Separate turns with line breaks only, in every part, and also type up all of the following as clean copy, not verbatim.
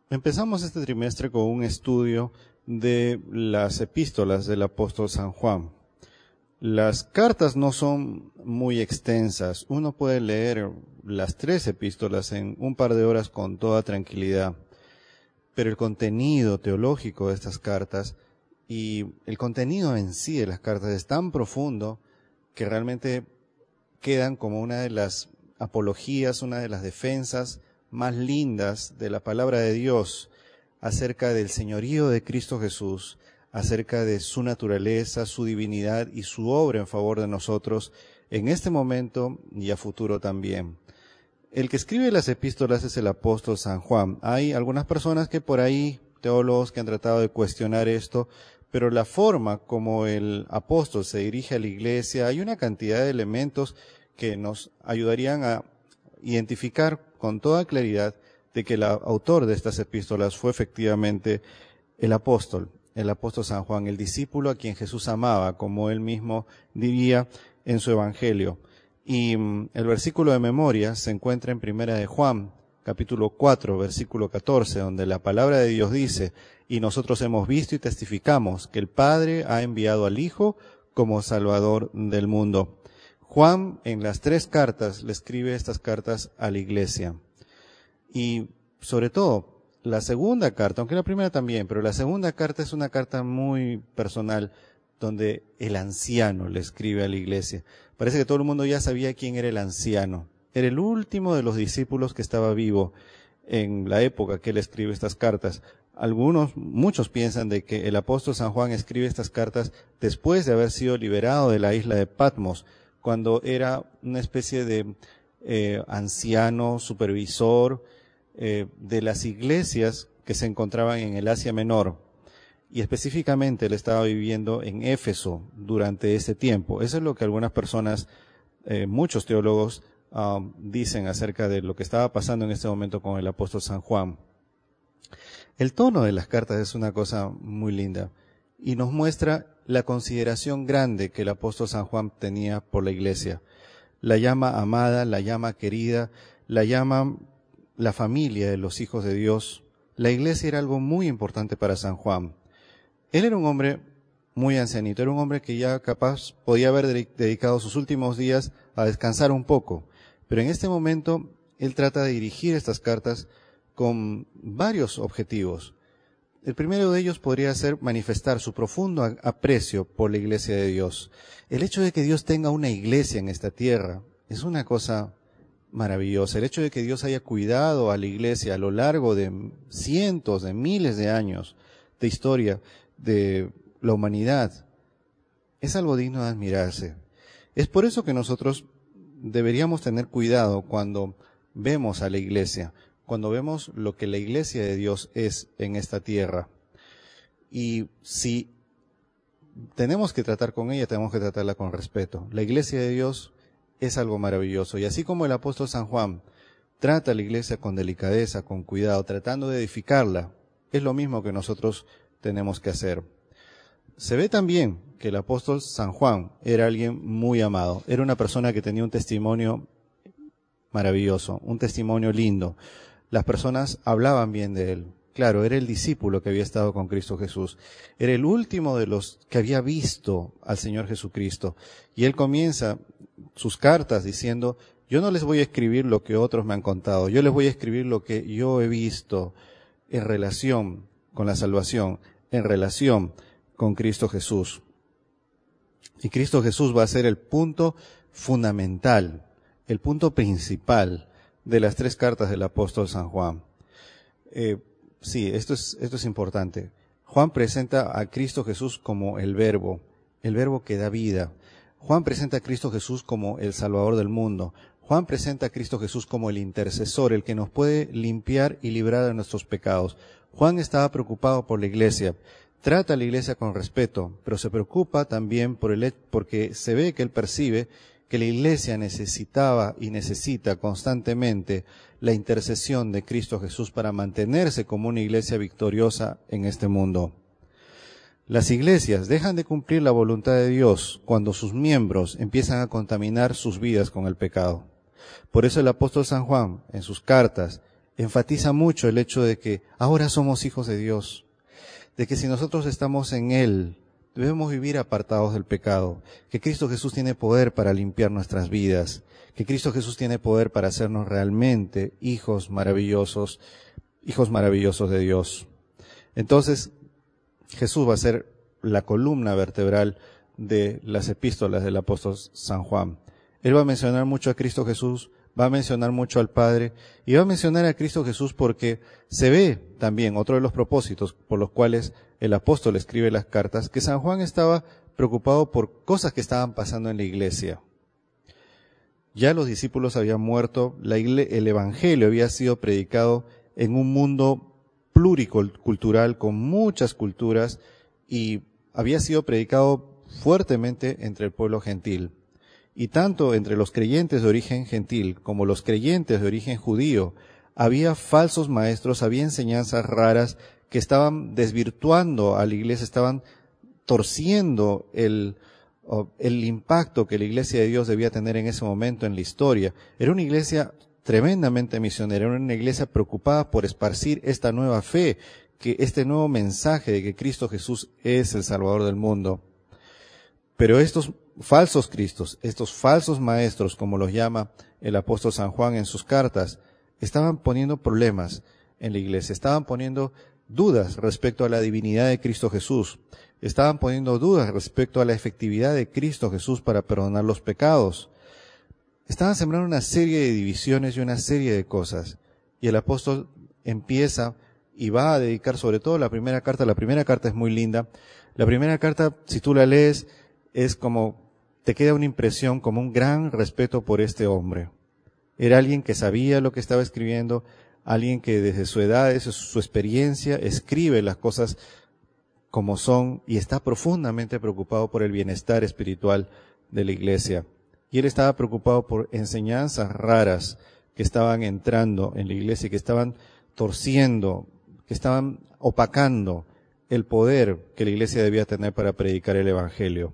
Empezamos este trimestre con un estudio de las epístolas del apóstol San Juan. Las cartas no son muy extensas. Uno puede leer las 3 epístolas en un par de horas con toda tranquilidad. Pero el contenido teológico de estas cartas y el contenido en sí de las cartas es tan profundo que realmente quedan como una de las apologías, una de las defensas más lindas de la palabra de Dios acerca del señorío de Cristo Jesús, acerca de su naturaleza, su divinidad y su obra en favor de nosotros en este momento y a futuro también. El que escribe las epístolas es el apóstol San Juan. Hay algunas personas que por ahí, teólogos, que han tratado de cuestionar esto, pero la forma como el apóstol se dirige a la iglesia, hay una cantidad de elementos que nos ayudarían a identificar con toda claridad de que el autor de estas epístolas fue efectivamente el apóstol San Juan, el discípulo a quien Jesús amaba, como él mismo diría en su evangelio. Y el versículo de memoria se encuentra en Primera de Juan, capítulo 4, versículo 14, donde la palabra de Dios dice: y nosotros hemos visto y testificamos que el Padre ha enviado al Hijo como Salvador del mundo. Juan en las 3 cartas le escribe estas cartas a la iglesia. Y sobre todo, la segunda carta, aunque la primera también, pero la segunda carta es una carta muy personal, donde el anciano le escribe a la iglesia. Parece que todo el mundo ya sabía quién era el anciano. Era el último de los discípulos que estaba vivo en la época que él escribe estas cartas. Muchos piensan de que el apóstol San Juan escribe estas cartas después de haber sido liberado de la isla de Patmos, cuando era una especie de anciano, supervisor de las iglesias que se encontraban en el Asia Menor. Y específicamente él estaba viviendo en Éfeso durante ese tiempo. Eso es lo que algunas personas, muchos teólogos, dicen acerca de lo que estaba pasando en este momento con el apóstol San Juan. El tono de las cartas es una cosa muy linda y nos muestra la consideración grande que el apóstol San Juan tenía por la iglesia. La llama amada, la llama querida, la llama la familia de los hijos de Dios. La iglesia era algo muy importante para San Juan. Él era un hombre muy ancianito, era un hombre que ya capaz podía haber dedicado sus últimos días a descansar un poco, pero en este momento él trata de dirigir estas cartas con varios objetivos. El primero de ellos podría ser manifestar su profundo aprecio por la iglesia de Dios. El hecho de que Dios tenga una iglesia en esta tierra es una cosa maravillosa. El hecho de que Dios haya cuidado a la iglesia a lo largo de cientos, de miles de años de historia de la humanidad es algo digno de admirarse. Es por eso que nosotros deberíamos tener cuidado cuando vemos a la iglesia, cuando vemos lo que la iglesia de Dios es en esta tierra. Y si tenemos que tratar con ella, tenemos que tratarla con respeto. La iglesia de Dios es algo maravilloso. Y así como el apóstol San Juan trata a la iglesia con delicadeza, con cuidado, tratando de edificarla, es lo mismo que nosotros tenemos que hacer. Se ve también que el apóstol San Juan era alguien muy amado. Era una persona que tenía un testimonio maravilloso, un testimonio lindo. Las personas hablaban bien de él. Claro, era el discípulo que había estado con Cristo Jesús. Era el último de los que había visto al Señor Jesucristo. Y él comienza sus cartas diciendo: yo no les voy a escribir lo que otros me han contado, yo les voy a escribir lo que yo he visto en relación con la salvación, en relación con Cristo Jesús. Y Cristo Jesús va a ser el punto fundamental, el punto principal de las 3 cartas del apóstol San Juan. Sí, esto es importante. Juan presenta a Cristo Jesús como el verbo que da vida. Juan presenta a Cristo Jesús como el Salvador del mundo. Juan presenta a Cristo Jesús como el intercesor, el que nos puede limpiar y librar de nuestros pecados. Juan estaba preocupado por la iglesia. Trata a la iglesia con respeto, pero se preocupa también porque se ve que él percibe que la iglesia necesitaba y necesita constantemente la intercesión de Cristo Jesús para mantenerse como una iglesia victoriosa en este mundo. Las iglesias dejan de cumplir la voluntad de Dios cuando sus miembros empiezan a contaminar sus vidas con el pecado. Por eso el apóstol San Juan, en sus cartas, enfatiza mucho el hecho de que ahora somos hijos de Dios, de que si nosotros estamos en Él, debemos vivir apartados del pecado, que Cristo Jesús tiene poder para limpiar nuestras vidas, que Cristo Jesús tiene poder para hacernos realmente hijos maravillosos de Dios. Entonces, Jesús va a ser la columna vertebral de las epístolas del apóstol San Juan. Él va a mencionar mucho a Cristo Jesús, va a mencionar mucho al Padre, y va a mencionar a Cristo Jesús porque se ve también, otro de los propósitos por los cuales el apóstol escribe las cartas, que San Juan estaba preocupado por cosas que estaban pasando en la iglesia. Ya los discípulos habían muerto, el evangelio había sido predicado en un mundo pluricultural con muchas culturas y había sido predicado fuertemente entre el pueblo gentil. Y tanto entre los creyentes de origen gentil como los creyentes de origen judío, había falsos maestros, había enseñanzas raras que estaban desvirtuando a la iglesia, estaban torciendo el impacto que la iglesia de Dios debía tener en ese momento en la historia. Era una iglesia tremendamente misionera, era una iglesia preocupada por esparcir esta nueva fe, que este nuevo mensaje de que Cristo Jesús es el Salvador del mundo. Pero estos falsos cristos, estos falsos maestros, como los llama el apóstol San Juan en sus cartas, estaban poniendo problemas en la iglesia, estaban poniendo dudas respecto a la divinidad de Cristo Jesús, estaban poniendo dudas respecto a la efectividad de Cristo Jesús para perdonar los pecados. Estaban sembrando una serie de divisiones y una serie de cosas. Y el apóstol empieza y va a dedicar sobre todo la primera carta. La primera carta es muy linda. La primera carta, si tú la lees, es como, te queda una impresión como un gran respeto por este hombre. Era alguien que sabía lo que estaba escribiendo, alguien que desde su edad, desde su experiencia, escribe las cosas como son y está profundamente preocupado por el bienestar espiritual de la iglesia. Y él estaba preocupado por enseñanzas raras que estaban entrando en la iglesia y que estaban torciendo, que estaban opacando el poder que la iglesia debía tener para predicar el evangelio.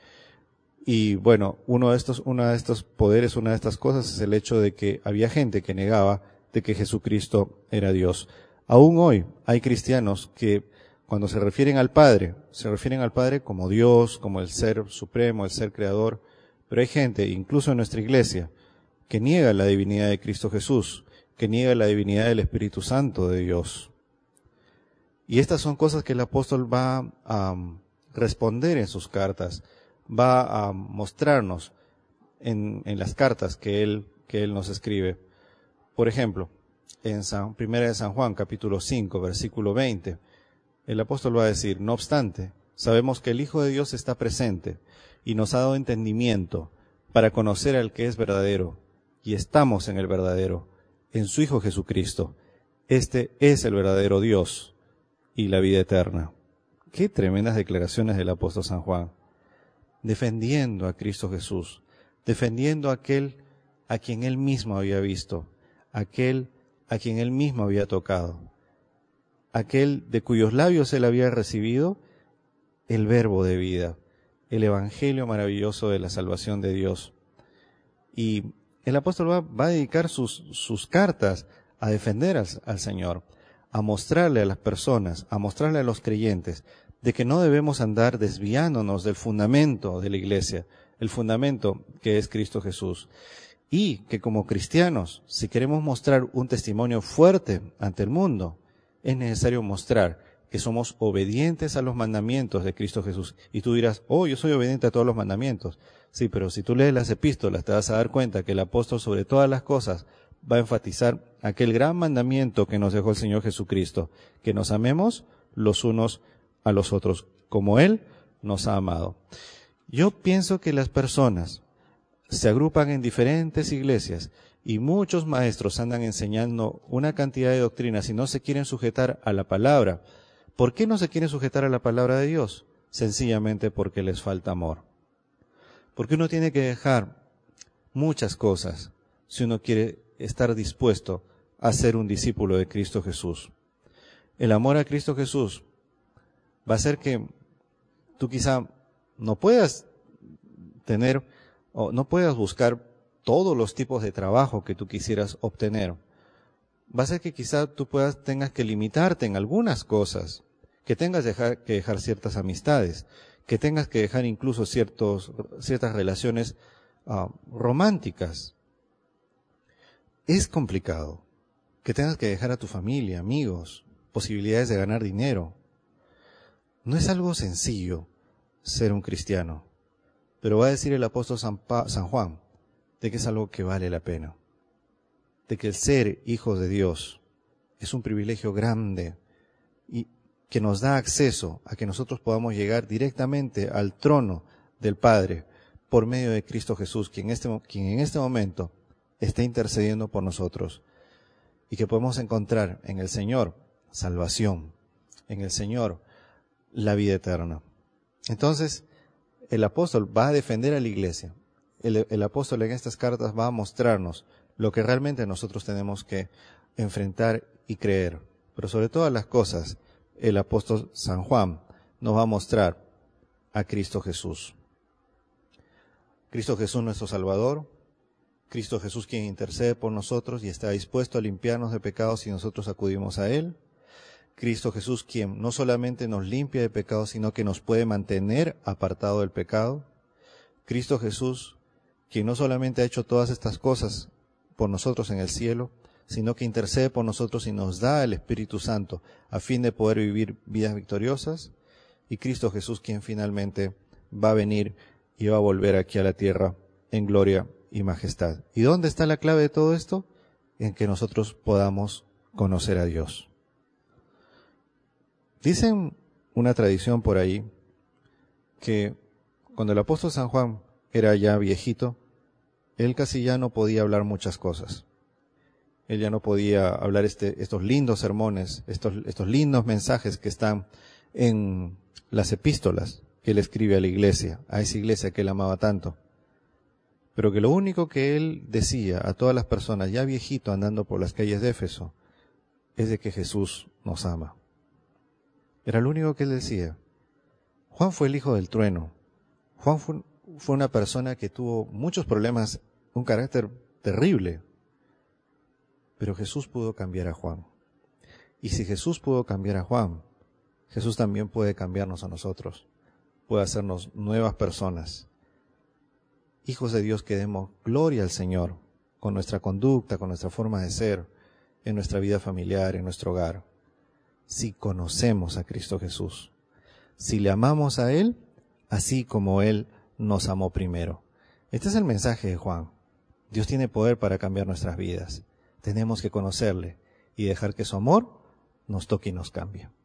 Y bueno, uno de estos poderes, una de estas cosas es el hecho de que había gente que negaba de que Jesucristo era Dios. Aún hoy hay cristianos que cuando se refieren al Padre como Dios, como el ser supremo, el ser creador. Pero hay gente, incluso en nuestra iglesia, que niega la divinidad de Cristo Jesús, que niega la divinidad del Espíritu Santo de Dios. Y estas son cosas que el apóstol va a responder en sus cartas, va a mostrarnos en las cartas que él nos escribe. Por ejemplo, en Primera de San Juan, capítulo 5, versículo 20, el apóstol va a decir: no obstante, sabemos que el Hijo de Dios está presente y nos ha dado entendimiento para conocer al que es verdadero, y estamos en el verdadero, en su Hijo Jesucristo. Este es el verdadero Dios y la vida eterna. Qué tremendas declaraciones del apóstol San Juan, defendiendo a Cristo Jesús, defendiendo a aquel a quien él mismo había visto, aquel a quien él mismo había tocado, aquel de cuyos labios él había recibido el verbo de vida, el evangelio maravilloso de la salvación de Dios. Y el apóstol va a dedicar sus cartas a defender al Señor, a mostrarle a las personas, a mostrarle a los creyentes, de que no debemos andar desviándonos del fundamento de la iglesia, el fundamento que es Cristo Jesús. Y que como cristianos, si queremos mostrar un testimonio fuerte ante el mundo, es necesario mostrar que somos obedientes a los mandamientos de Cristo Jesús. Y tú dirás: oh, yo soy obediente a todos los mandamientos. Sí, pero si tú lees las epístolas te vas a dar cuenta que el apóstol sobre todas las cosas va a enfatizar aquel gran mandamiento que nos dejó el Señor Jesucristo, que nos amemos los unos a los otros, como Él nos ha amado. Yo pienso que las personas se agrupan en diferentes iglesias y muchos maestros andan enseñando una cantidad de doctrinas y no se quieren sujetar a la palabra. ¿Por qué no se quieren sujetar a la palabra de Dios? Sencillamente porque les falta amor. Porque uno tiene que dejar muchas cosas si uno quiere estar dispuesto a ser un discípulo de Cristo Jesús. El amor a Cristo Jesús va a hacer que tú quizá no puedas tener o no puedas buscar todos los tipos de trabajo que tú quisieras obtener. va a ser que quizá tú tengas que limitarte en algunas cosas, que tengas que dejar ciertas amistades, que tengas que dejar incluso ciertas relaciones románticas. Es complicado. Que tengas que dejar a tu familia, amigos, posibilidades de ganar dinero. No es algo sencillo ser un cristiano, pero va a decir el apóstol San Juan de que es algo que vale la pena, de que el ser hijos de Dios es un privilegio grande y que nos da acceso a que nosotros podamos llegar directamente al trono del Padre por medio de Cristo Jesús, quien en este momento está intercediendo por nosotros, y que podemos encontrar en el Señor salvación, en el Señor la vida eterna. Entonces, el apóstol va a defender a la iglesia. El apóstol en estas cartas va a mostrarnos lo que realmente nosotros tenemos que enfrentar y creer. Pero sobre todas las cosas, el apóstol San Juan nos va a mostrar a Cristo Jesús. Cristo Jesús nuestro Salvador, Cristo Jesús quien intercede por nosotros y está dispuesto a limpiarnos de pecados si nosotros acudimos a Él. Cristo Jesús quien no solamente nos limpia de pecados, sino que nos puede mantener apartado del pecado. Cristo Jesús quien no solamente ha hecho todas estas cosas por nosotros en el cielo, sino que intercede por nosotros y nos da el Espíritu Santo a fin de poder vivir vidas victoriosas. Y Cristo Jesús quien finalmente va a venir y va a volver aquí a la tierra en gloria y majestad. ¿Y dónde está la clave de todo esto? En que nosotros podamos conocer a Dios. Dicen una tradición por ahí que cuando el apóstol San Juan era ya viejito, él casi ya no podía hablar muchas cosas. Él ya no podía hablar estos lindos sermones, estos lindos mensajes que están en las epístolas que él escribe a la iglesia, a esa iglesia que él amaba tanto. Pero que lo único que él decía a todas las personas, ya viejito andando por las calles de Éfeso, es de que Jesús nos ama. Era lo único que él decía. Juan fue el hijo del trueno. Juan fue una persona que tuvo muchos problemas, un carácter terrible. Pero Jesús pudo cambiar a Juan. Y si Jesús pudo cambiar a Juan, Jesús también puede cambiarnos a nosotros. Puede hacernos nuevas personas. Hijos de Dios que demos gloria al Señor con nuestra conducta, con nuestra forma de ser, en nuestra vida familiar, en nuestro hogar. Si conocemos a Cristo Jesús, si le amamos a Él, así como Él nos amó primero. Este es el mensaje de Juan. Dios tiene poder para cambiar nuestras vidas. Tenemos que conocerle y dejar que su amor nos toque y nos cambie.